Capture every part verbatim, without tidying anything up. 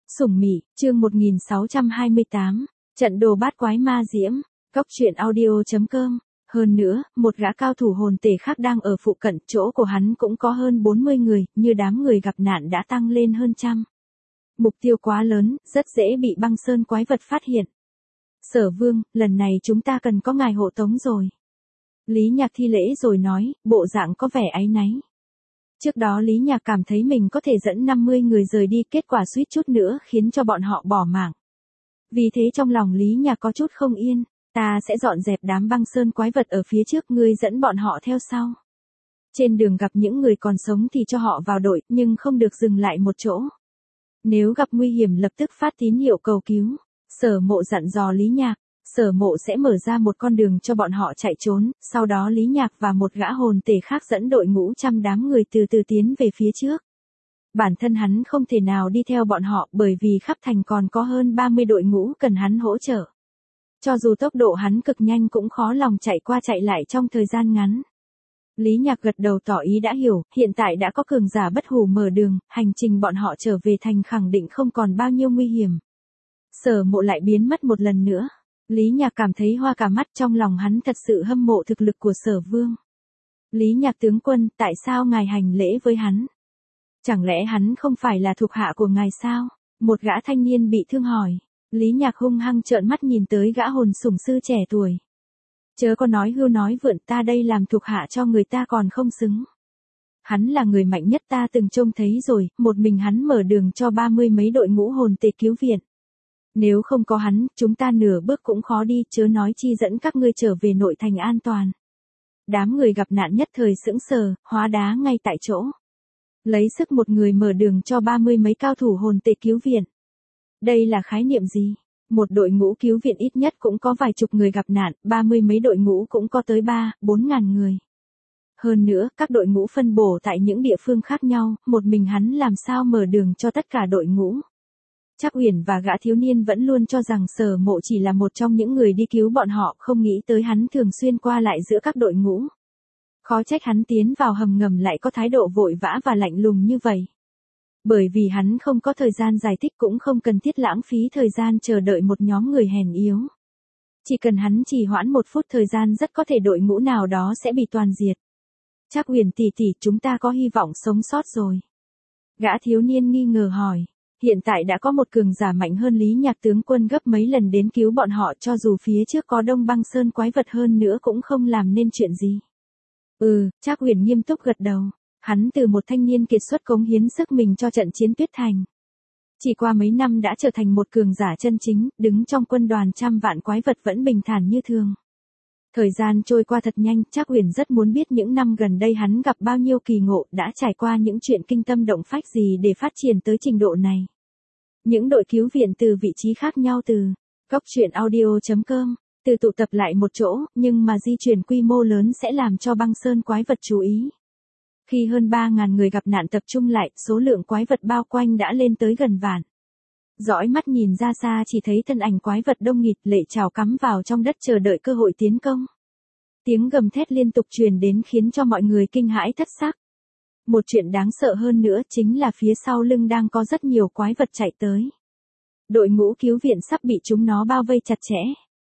Sủng Mị, chương một nghìn sáu trăm hai mươi tám, trận đồ bát quái ma diễm, góc truyện audio chấm com. Hơn nữa, một gã cao thủ hồn tể khác đang ở phụ cận, chỗ của hắn cũng có hơn bốn mươi người, như đám người gặp nạn đã tăng lên hơn trăm. Mục tiêu quá lớn, rất dễ bị băng sơn quái vật phát hiện. Sở Vương, lần này chúng ta cần có ngài hộ tống rồi. Lý Nhạc thi lễ rồi nói, bộ dạng có vẻ áy náy. Trước đó Lý Nhạc cảm thấy mình có thể dẫn năm mươi người rời đi, kết quả suýt chút nữa khiến cho bọn họ bỏ mạng. Vì thế trong lòng Lý Nhạc có chút không yên, ta sẽ dọn dẹp đám băng sơn quái vật ở phía trước, ngươi dẫn bọn họ theo sau. Trên đường gặp những người còn sống thì cho họ vào đội, nhưng không được dừng lại một chỗ. Nếu gặp nguy hiểm lập tức phát tín hiệu cầu cứu. Sở Mộ dặn dò Lý Nhạc, Sở Mộ sẽ mở ra một con đường cho bọn họ chạy trốn, sau đó Lý Nhạc và một gã hồn tể khác dẫn đội ngũ trăm đám người từ từ tiến về phía trước. Bản thân hắn không thể nào đi theo bọn họ bởi vì khắp thành còn có hơn ba mươi đội ngũ cần hắn hỗ trợ. Cho dù tốc độ hắn cực nhanh cũng khó lòng chạy qua chạy lại trong thời gian ngắn. Lý Nhạc gật đầu tỏ ý đã hiểu, hiện tại đã có cường giả bất hủ mở đường, hành trình bọn họ trở về thành khẳng định không còn bao nhiêu nguy hiểm. Sở Mộ lại biến mất một lần nữa. Lý Nhạc cảm thấy hoa cả mắt, trong lòng hắn thật sự hâm mộ thực lực của Sở Vương. Lý Nhạc tướng quân, tại sao ngài hành lễ với hắn? Chẳng lẽ hắn không phải là thuộc hạ của ngài sao? Một gã thanh niên bị thương hỏi. Lý Nhạc hung hăng trợn mắt nhìn tới gã hồn sủng sư trẻ tuổi. Chớ có nói hưu nói vượn, ta đây làm thuộc hạ cho người ta còn không xứng. Hắn là người mạnh nhất ta từng trông thấy rồi, một mình hắn mở đường cho ba mươi mấy đội ngũ hồn tể cứu viện. Nếu không có hắn, chúng ta nửa bước cũng khó đi, chớ nói chi dẫn các ngươi trở về nội thành an toàn. Đám người gặp nạn nhất thời sững sờ, hóa đá ngay tại chỗ. Lấy sức một người mở đường cho ba mươi mấy cao thủ hồn tể cứu viện. Đây là khái niệm gì? Một đội ngũ cứu viện ít nhất cũng có vài chục người gặp nạn, ba mươi mấy đội ngũ cũng có tới ba, bốn ngàn người. Hơn nữa, các đội ngũ phân bổ tại những địa phương khác nhau, một mình hắn làm sao mở đường cho tất cả đội ngũ. Trác Uyển và gã thiếu niên vẫn luôn cho rằng Sở Mộ chỉ là một trong những người đi cứu bọn họ, không nghĩ tới hắn thường xuyên qua lại giữa các đội ngũ. Khó trách hắn tiến vào hầm ngầm lại có thái độ vội vã và lạnh lùng như vậy. Bởi vì hắn không có thời gian giải thích, cũng không cần thiết lãng phí thời gian chờ đợi một nhóm người hèn yếu. Chỉ cần hắn trì hoãn một phút thời gian, rất có thể đội ngũ nào đó sẽ bị toàn diệt. Trác Uyển tỷ tỷ, chúng ta có hy vọng sống sót rồi. Gã thiếu niên nghi ngờ hỏi. Hiện tại đã có một cường giả mạnh hơn Lý Nhạc tướng quân gấp mấy lần đến cứu bọn họ, cho dù phía trước có đông băng sơn quái vật hơn nữa cũng không làm nên chuyện gì. Ừ, Trác Uyển nghiêm túc gật đầu. Hắn từ một thanh niên kiệt xuất cống hiến sức mình cho trận chiến Tuyết Thành. Chỉ qua mấy năm đã trở thành một cường giả chân chính, đứng trong quân đoàn trăm vạn quái vật vẫn bình thản như thường. Thời gian trôi qua thật nhanh, Trác Uyển rất muốn biết những năm gần đây hắn gặp bao nhiêu kỳ ngộ, đã trải qua những chuyện kinh tâm động phách gì để phát triển tới trình độ này. Những đội cứu viện từ vị trí khác nhau từ góc truyện audio chấm com, từ tụ tập lại một chỗ, nhưng mà di chuyển quy mô lớn sẽ làm cho băng sơn quái vật chú ý. Khi hơn ba ngàn người gặp nạn tập trung lại, số lượng quái vật bao quanh đã lên tới gần vạn. Dõi mắt nhìn ra xa chỉ thấy thân ảnh quái vật đông nghịt, lệ trào cắm vào trong đất chờ đợi cơ hội tiến công. Tiếng gầm thét liên tục truyền đến khiến cho mọi người kinh hãi thất sắc. Một chuyện đáng sợ hơn nữa chính là phía sau lưng đang có rất nhiều quái vật chạy tới. Đội ngũ cứu viện sắp bị chúng nó bao vây chặt chẽ.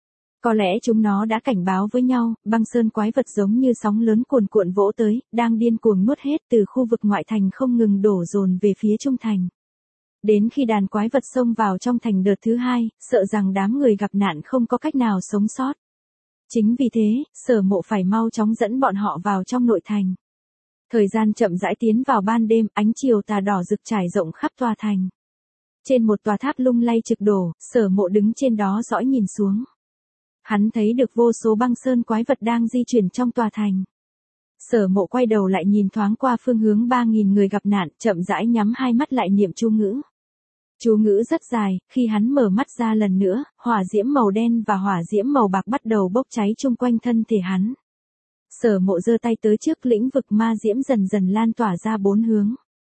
Có lẽ chúng nó đã cảnh báo với nhau, băng sơn quái vật giống như sóng lớn cuồn cuộn vỗ tới, đang điên cuồng nuốt hết từ khu vực ngoại thành không ngừng đổ dồn về phía trung thành. Đến khi đàn quái vật xông vào trong thành đợt thứ hai, sợ rằng đám người gặp nạn không có cách nào sống sót. Chính vì thế, Sở Mộ phải mau chóng dẫn bọn họ vào trong nội thành. Thời gian chậm rãi tiến vào ban đêm, ánh chiều tà đỏ rực trải rộng khắp tòa thành. Trên một tòa tháp lung lay trực đổ, Sở Mộ đứng trên đó dõi nhìn xuống. Hắn thấy được vô số băng sơn quái vật đang di chuyển trong tòa thành. Sở Mộ quay đầu lại nhìn thoáng qua phương hướng ba nghìn người gặp nạn, chậm rãi nhắm hai mắt lại niệm chú ngữ. Chú ngữ rất dài, khi hắn mở mắt ra lần nữa, hỏa diễm màu đen và hỏa diễm màu bạc bắt đầu bốc cháy chung quanh thân thể hắn. Sở Mộ giơ tay tới trước, lĩnh vực ma diễm dần dần lan tỏa ra bốn hướng.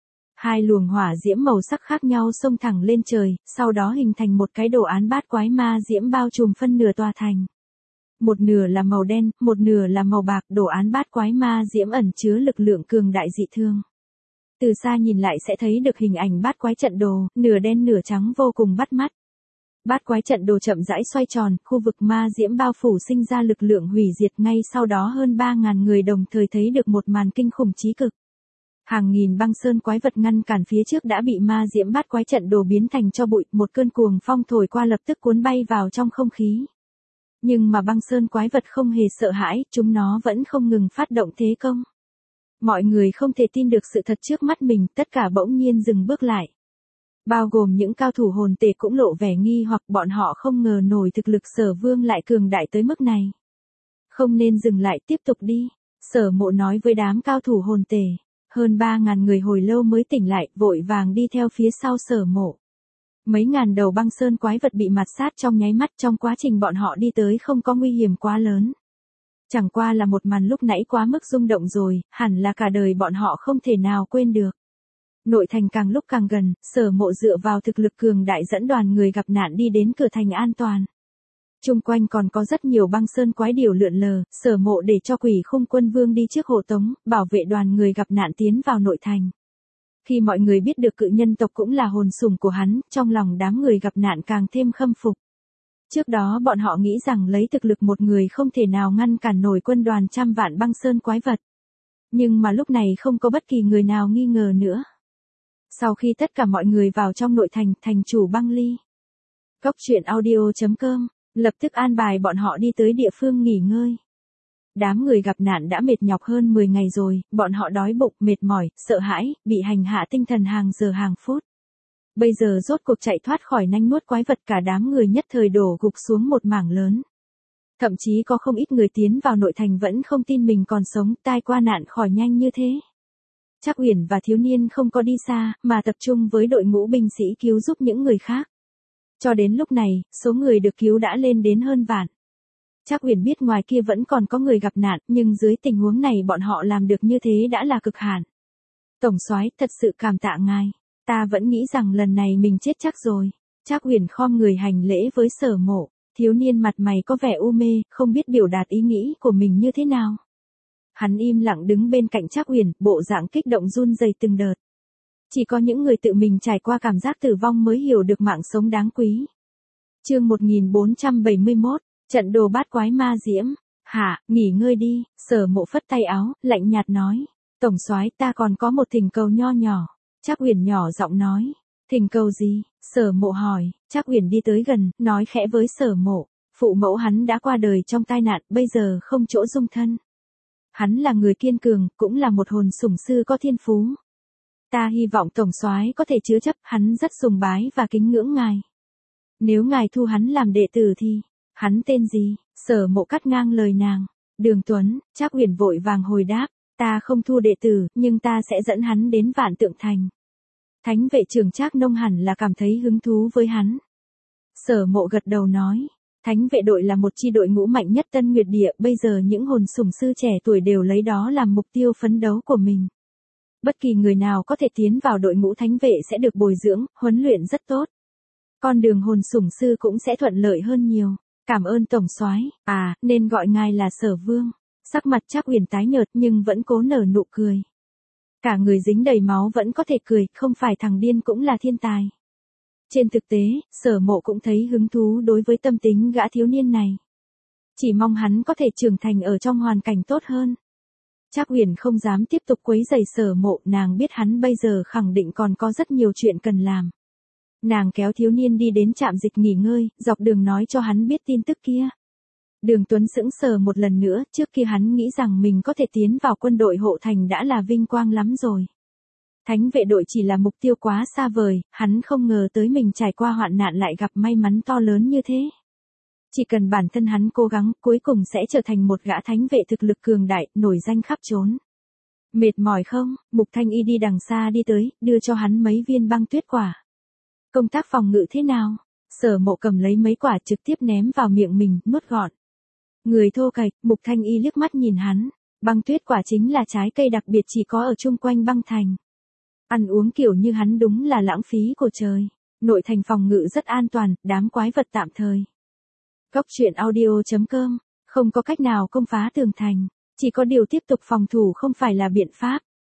Hai luồng hỏa diễm màu sắc khác nhau xông thẳng lên trời, sau đó hình thành một cái đồ án bát quái ma diễm bao trùm phân nửa tòa thành. Một nửa là màu đen, một nửa là màu bạc, đồ án bát quái ma diễm ẩn chứa lực lượng cường đại dị thương. Từ xa nhìn lại sẽ thấy được hình ảnh bát quái trận đồ, nửa đen nửa trắng vô cùng bắt mắt. Bát quái trận đồ chậm rãi xoay tròn, khu vực ma diễm bao phủ sinh ra lực lượng hủy diệt, ngay sau đó hơn ba ngàn người đồng thời thấy được một màn kinh khủng chí cực. Hàng nghìn băng sơn quái vật ngăn cản phía trước đã bị ma diễm bát quái trận đồ biến thành tro bụi, một cơn cuồng phong thổi qua lập tức cuốn bay vào trong không khí. Nhưng mà băng sơn quái vật không hề sợ hãi, chúng nó vẫn không ngừng phát động thế công. Mọi người không thể tin được sự thật trước mắt mình, tất cả bỗng nhiên dừng bước lại. Bao gồm những cao thủ hồn tể cũng lộ vẻ nghi hoặc, bọn họ không ngờ nổi thực lực Sở Vương lại cường đại tới mức này. Không nên dừng lại, tiếp tục đi. Sở Mộ nói với đám cao thủ hồn tể. Hơn ba ngàn người hồi lâu mới tỉnh lại, vội vàng đi theo phía sau Sở Mộ. Mấy ngàn đầu băng sơn quái vật bị mạt sát trong nháy mắt, trong quá trình bọn họ đi tới không có nguy hiểm quá lớn. Chẳng qua là một màn lúc nãy quá mức rung động rồi, hẳn là cả đời bọn họ không thể nào quên được. Nội thành càng lúc càng gần, Sở Mộ dựa vào thực lực cường đại dẫn đoàn người gặp nạn đi đến cửa thành an toàn. Chung quanh còn có rất nhiều băng sơn quái điểu lượn lờ, Sở Mộ để cho Quỷ Khung Quân Vương đi trước hộ tống, bảo vệ đoàn người gặp nạn tiến vào nội thành. Khi mọi người biết được cự nhân tộc cũng là hồn sủng của hắn, trong lòng đám người gặp nạn càng thêm khâm phục. Trước đó bọn họ nghĩ rằng lấy thực lực một người không thể nào ngăn cản nổi quân đoàn trăm vạn băng sơn quái vật. Nhưng mà lúc này không có bất kỳ người nào nghi ngờ nữa. Sau khi tất cả mọi người vào trong nội thành, thành chủ Băng Ly, Cốc truyện audio chấm com, lập tức an bài bọn họ đi tới địa phương nghỉ ngơi. Đám người gặp nạn đã mệt nhọc hơn mười ngày rồi, bọn họ đói bụng, mệt mỏi, sợ hãi, bị hành hạ tinh thần hàng giờ hàng phút. Bây giờ rốt cuộc chạy thoát khỏi nanh nuốt quái vật, cả đám người nhất thời đổ gục xuống một mảng lớn. Thậm chí có không ít người tiến vào nội thành vẫn không tin mình còn sống, tai qua nạn khỏi nhanh như thế. Trác Uyển và thiếu niên không có đi xa, mà tập trung với đội ngũ binh sĩ cứu giúp những người khác. Cho đến lúc này, số người được cứu đã lên đến hơn vạn. Trác Uyển biết ngoài kia vẫn còn có người gặp nạn, nhưng dưới tình huống này bọn họ làm được như thế đã là cực hạn. Tổng soái, thật sự cảm tạ ngài. Ta vẫn nghĩ rằng lần này mình chết chắc rồi. Trác Uyển khom người hành lễ với Sở Mộ. Thiếu niên mặt mày có vẻ u mê, không biết biểu đạt ý nghĩ của mình như thế nào. Hắn im lặng đứng bên cạnh Trác Uyển, bộ dạng kích động run rẩy từng đợt. Chỉ có những người tự mình trải qua cảm giác tử vong mới hiểu được mạng sống đáng quý. Chương một nghìn bốn trăm bảy mươi mốt, trận đồ bát quái ma diễm. Hả, nghỉ ngơi đi. Sở Mộ phất tay áo, lạnh nhạt nói. Tổng soái, ta còn có một thỉnh cầu nho nhỏ. Trác Uyển nhỏ giọng nói. Thỉnh cầu gì? Sở Mộ hỏi. Trác Uyển đi tới gần, nói khẽ với Sở Mộ. Phụ mẫu hắn đã qua đời trong tai nạn, bây giờ không chỗ dung thân. Hắn là người kiên cường, cũng là một hồn sủng sư có thiên phú. Ta hy vọng tổng soái có thể chứa chấp, hắn rất sùng bái và kính ngưỡng ngài. Nếu ngài thu hắn làm đệ tử thì, hắn tên gì? Sở Mộ cắt ngang lời nàng. Đường Tuấn. Trác Uyển vội vàng hồi đáp. Ta không thu đệ tử, nhưng ta sẽ dẫn hắn đến Vạn Tượng Thành. Thánh vệ trưởng Trác Nông hẳn là cảm thấy hứng thú với hắn. Sở Mộ gật đầu nói. Thánh vệ đội là một chi đội ngũ mạnh nhất Tân Nguyệt Địa, bây giờ những hồn sủng sư trẻ tuổi đều lấy đó làm mục tiêu phấn đấu của mình. Bất kỳ người nào có thể tiến vào đội ngũ thánh vệ sẽ được bồi dưỡng, huấn luyện rất tốt. Con đường hồn sủng sư cũng sẽ thuận lợi hơn nhiều. Cảm ơn tổng soái. À, nên gọi ngài là Sở Vương. Sắc mặt Trác Uyển tái nhợt nhưng vẫn cố nở nụ cười. Cả người dính đầy máu vẫn có thể cười, không phải thằng điên cũng là thiên tài. Trên thực tế, Sở Mộ cũng thấy hứng thú đối với tâm tính gã thiếu niên này. Chỉ mong hắn có thể trưởng thành ở trong hoàn cảnh tốt hơn. Trác Uyển không dám tiếp tục quấy rầy Sở Mộ, nàng biết hắn bây giờ khẳng định còn có rất nhiều chuyện cần làm. Nàng kéo thiếu niên đi đến trạm dịch nghỉ ngơi, dọc đường nói cho hắn biết tin tức kia. Đường Tuấn sững sờ một lần nữa, trước kia hắn nghĩ rằng mình có thể tiến vào quân đội hộ thành đã là vinh quang lắm rồi. Thánh vệ đội chỉ là mục tiêu quá xa vời, hắn không ngờ tới mình trải qua hoạn nạn lại gặp may mắn to lớn như thế. Chỉ cần bản thân hắn cố gắng, cuối cùng sẽ trở thành một gã thánh vệ thực lực cường đại, nổi danh khắp trốn. Mệt mỏi không? Mục Thanh Y đi đằng xa đi tới, đưa cho hắn mấy viên băng tuyết quả. Công tác phòng ngự thế nào? Sở Mộ cầm lấy mấy quả trực tiếp ném vào miệng mình, nuốt gọn. Người thô kệch, Mục Thanh Y liếc mắt nhìn hắn. Băng tuyết quả chính là trái cây đặc biệt chỉ có ở chung quanh băng thành. Ăn uống kiểu như hắn đúng là lãng phí của trời. Nội thành phòng ngự rất an toàn, đám quái vật tạm thời. Cốc truyện audio chấm com, không có cách nào công phá tường thành. Chỉ có điều tiếp tục phòng thủ không phải là biện pháp.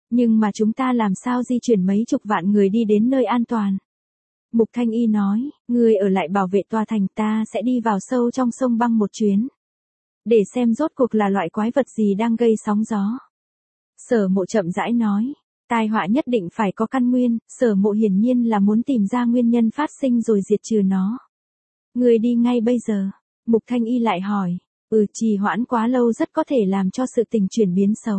Nhưng mà chúng ta làm sao di chuyển mấy chục vạn người đi đến nơi an toàn? Mục Thanh Y nói, ngươi ở lại bảo vệ tòa thành, ta sẽ đi vào sâu trong sông băng một chuyến. Để xem rốt cuộc là loại quái vật gì đang gây sóng gió. Sở Mộ chậm rãi nói, tai họa nhất định phải có căn nguyên, Sở Mộ hiển nhiên là muốn tìm ra nguyên nhân phát sinh rồi diệt trừ nó. Ngươi đi ngay bây giờ. Mục Thanh Y lại hỏi, ừ, trì hoãn quá lâu rất có thể làm cho sự tình chuyển biến xấu.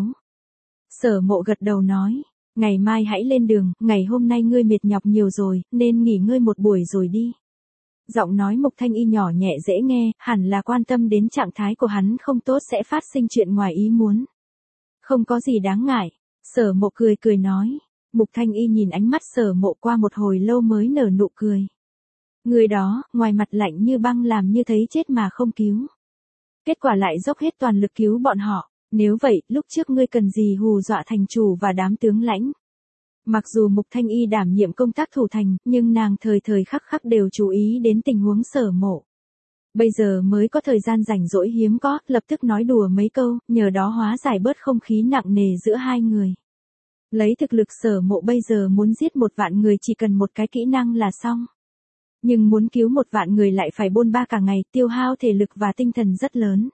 Sở Mộ gật đầu nói, ngày mai hãy lên đường, ngày hôm nay ngươi mệt nhọc nhiều rồi, nên nghỉ ngơi một buổi rồi đi. Giọng nói Mục Thanh Y nhỏ nhẹ dễ nghe, hẳn là quan tâm đến trạng thái của hắn không tốt sẽ phát sinh chuyện ngoài ý muốn. Không có gì đáng ngại. Sở Mộ cười cười nói. Mục Thanh Y nhìn ánh mắt Sở Mộ qua một hồi lâu mới nở nụ cười. Người đó, ngoài mặt lạnh như băng làm như thấy chết mà không cứu. Kết quả lại dốc hết toàn lực cứu bọn họ. Nếu vậy, lúc trước ngươi cần gì hù dọa thành chủ và đám tướng lãnh? Mặc dù Mục Thanh Y đảm nhiệm công tác thủ thành, nhưng nàng thời thời khắc khắc đều chú ý đến tình huống Sở Mộ. Bây giờ mới có thời gian rảnh rỗi hiếm có, lập tức nói đùa mấy câu, nhờ đó hóa giải bớt không khí nặng nề giữa hai người. Lấy thực lực Sở Mộ bây giờ muốn giết một vạn người chỉ cần một cái kỹ năng là xong. Nhưng muốn cứu một vạn người lại phải bôn ba cả ngày, tiêu hao thể lực và tinh thần rất lớn.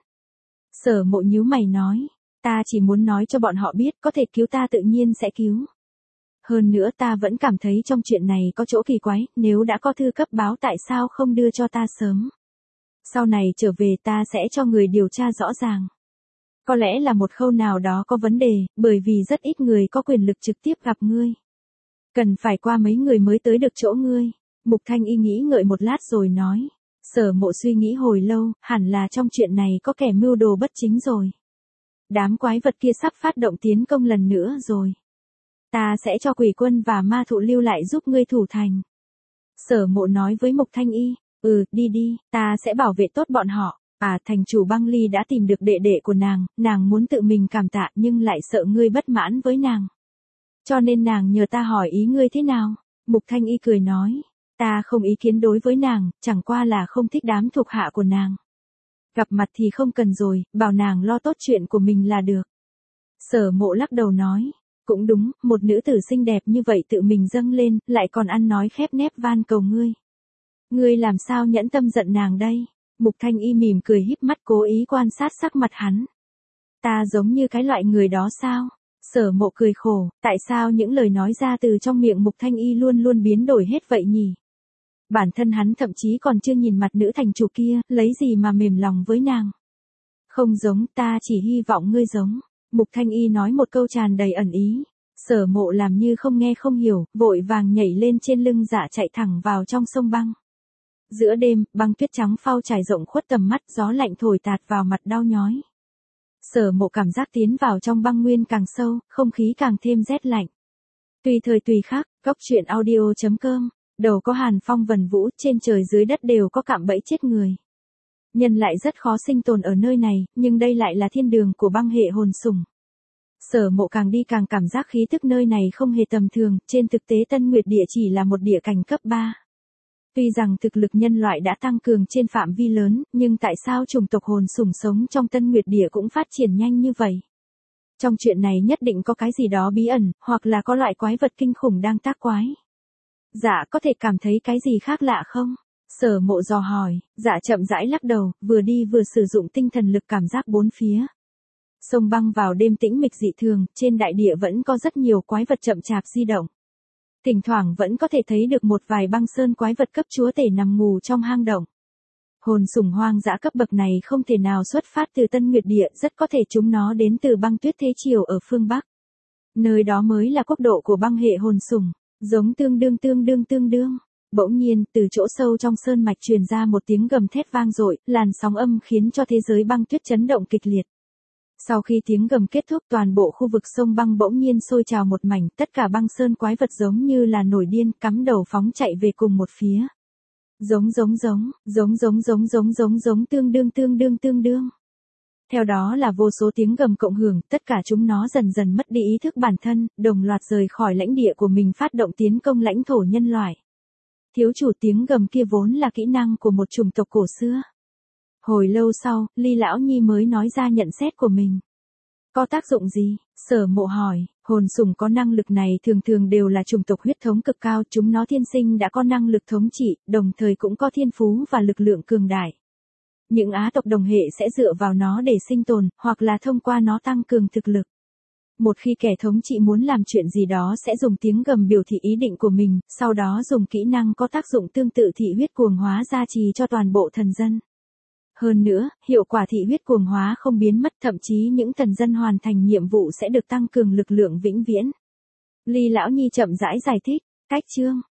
Sở Mộ nhíu mày nói, ta chỉ muốn nói cho bọn họ biết có thể cứu ta tự nhiên sẽ cứu. Hơn nữa ta vẫn cảm thấy trong chuyện này có chỗ kỳ quái, nếu đã có thư cấp báo tại sao không đưa cho ta sớm. Sau này trở về ta sẽ cho người điều tra rõ ràng. Có lẽ là một khâu nào đó có vấn đề, bởi vì rất ít người có quyền lực trực tiếp gặp ngươi. Cần phải qua mấy người mới tới được chỗ ngươi. Mục Thanh Y nghĩ ngợi một lát rồi nói. Sở Mộ suy nghĩ hồi lâu, hẳn là trong chuyện này có kẻ mưu đồ bất chính rồi. Đám quái vật kia sắp phát động tiến công lần nữa rồi. Ta sẽ cho quỷ quân và ma thụ lưu lại giúp ngươi thủ thành. Sở Mộ nói với Mục Thanh Y, ừ, đi đi, ta sẽ bảo vệ tốt bọn họ. À, thành chủ Băng Ly đã tìm được đệ đệ của nàng, nàng muốn tự mình cảm tạ nhưng lại sợ ngươi bất mãn với nàng. Cho nên nàng nhờ ta hỏi ý ngươi thế nào. Mục Thanh Y cười nói, ta không ý kiến đối với nàng, chẳng qua là không thích đám thuộc hạ của nàng. Gặp mặt thì không cần rồi, bảo nàng lo tốt chuyện của mình là được. Sở Mộ lắc đầu nói, cũng đúng, một nữ tử xinh đẹp như vậy tự mình dâng lên, lại còn ăn nói khép nép van cầu ngươi. Ngươi làm sao nhẫn tâm giận nàng đây? Mục Thanh Y mỉm cười híp mắt cố ý quan sát sắc mặt hắn. Ta giống như cái loại người đó sao? Sở Mộ cười khổ, tại sao những lời nói ra từ trong miệng Mục Thanh Y luôn luôn biến đổi hết vậy nhỉ? Bản thân hắn thậm chí còn chưa nhìn mặt nữ thành chủ kia, lấy gì mà mềm lòng với nàng? Không giống, ta chỉ hy vọng ngươi giống. Mục Thanh Y nói một câu tràn đầy ẩn ý. Sở Mộ làm như không nghe không hiểu, vội vàng nhảy lên trên lưng Dạ chạy thẳng vào trong sông băng. Giữa đêm, băng tuyết trắng phao trải rộng khuất tầm mắt, gió lạnh thổi tạt vào mặt đau nhói. Sở Mộ cảm giác tiến vào trong băng nguyên càng sâu, không khí càng thêm rét lạnh. Tùy thời tùy khác, góc truyện audio chấm com, đầu có hàn phong vần vũ, trên trời dưới đất đều có cạm bẫy chết người. Nhân lại rất khó sinh tồn ở nơi này, nhưng đây lại là thiên đường của băng hệ hồn sủng. Sở Mộ càng đi càng cảm giác khí tức nơi này không hề tầm thường, trên thực tế Tân Nguyệt Địa chỉ là một địa cảnh cấp ba. Tuy rằng thực lực nhân loại đã tăng cường trên phạm vi lớn, nhưng tại sao chủng tộc hồn sủng sống trong Tân Nguyệt Địa cũng phát triển nhanh như vậy? Trong chuyện này nhất định có cái gì đó bí ẩn, hoặc là có loại quái vật kinh khủng đang tác quái. Dạ có thể cảm thấy cái gì khác lạ không? Sở Mộ dò hỏi, dạ chậm rãi lắc đầu, vừa đi vừa sử dụng tinh thần lực cảm giác bốn phía. Sông băng vào đêm tĩnh mịch dị thường, trên đại địa vẫn có rất nhiều quái vật chậm chạp di động. Thỉnh thoảng vẫn có thể thấy được một vài băng sơn quái vật cấp chúa tể nằm ngủ trong hang động. Hồn sủng hoang dã cấp bậc này không thể nào xuất phát từ Tân Nguyệt Địa, rất có thể chúng nó đến từ băng tuyết thế triều ở phương Bắc. Nơi đó mới là quốc độ của băng hệ hồn sủng, giống tương đương tương đương tương đương. Bỗng nhiên, từ chỗ sâu trong sơn mạch truyền ra một tiếng gầm thét vang dội, làn sóng âm khiến cho thế giới băng tuyết chấn động kịch liệt. Sau khi tiếng gầm kết thúc, toàn bộ khu vực sông băng bỗng nhiên sôi trào một mảnh, tất cả băng sơn quái vật giống như là nổi điên, cắm đầu phóng chạy về cùng một phía. Giống giống giống, giống giống giống giống giống giống tương đương tương đương tương đương. Theo đó là vô số tiếng gầm cộng hưởng, tất cả chúng nó dần dần mất đi ý thức bản thân, đồng loạt rời khỏi lãnh địa của mình phát động tiến công lãnh thổ nhân loại. Thiếu chủ tiếng gầm kia vốn là kỹ năng của một chủng tộc cổ xưa. Hồi lâu sau, Ly Lão Nhi mới nói ra nhận xét của mình. Có tác dụng gì? Sở Mộ hỏi, hồn sủng có năng lực này thường thường đều là chủng tộc huyết thống cực cao, chúng nó thiên sinh đã có năng lực thống trị, đồng thời cũng có thiên phú và lực lượng cường đại. Những Á tộc đồng hệ sẽ dựa vào nó để sinh tồn, hoặc là thông qua nó tăng cường thực lực. Một khi kẻ thống trị muốn làm chuyện gì đó sẽ dùng tiếng gầm biểu thị ý định của mình, sau đó dùng kỹ năng có tác dụng tương tự thị huyết cuồng hóa gia trì cho toàn bộ thần dân. Hơn nữa, hiệu quả thị huyết cuồng hóa không biến mất, thậm chí những thần dân hoàn thành nhiệm vụ sẽ được tăng cường lực lượng vĩnh viễn. Ly Lão Nhi chậm rãi giải thích, cách chương.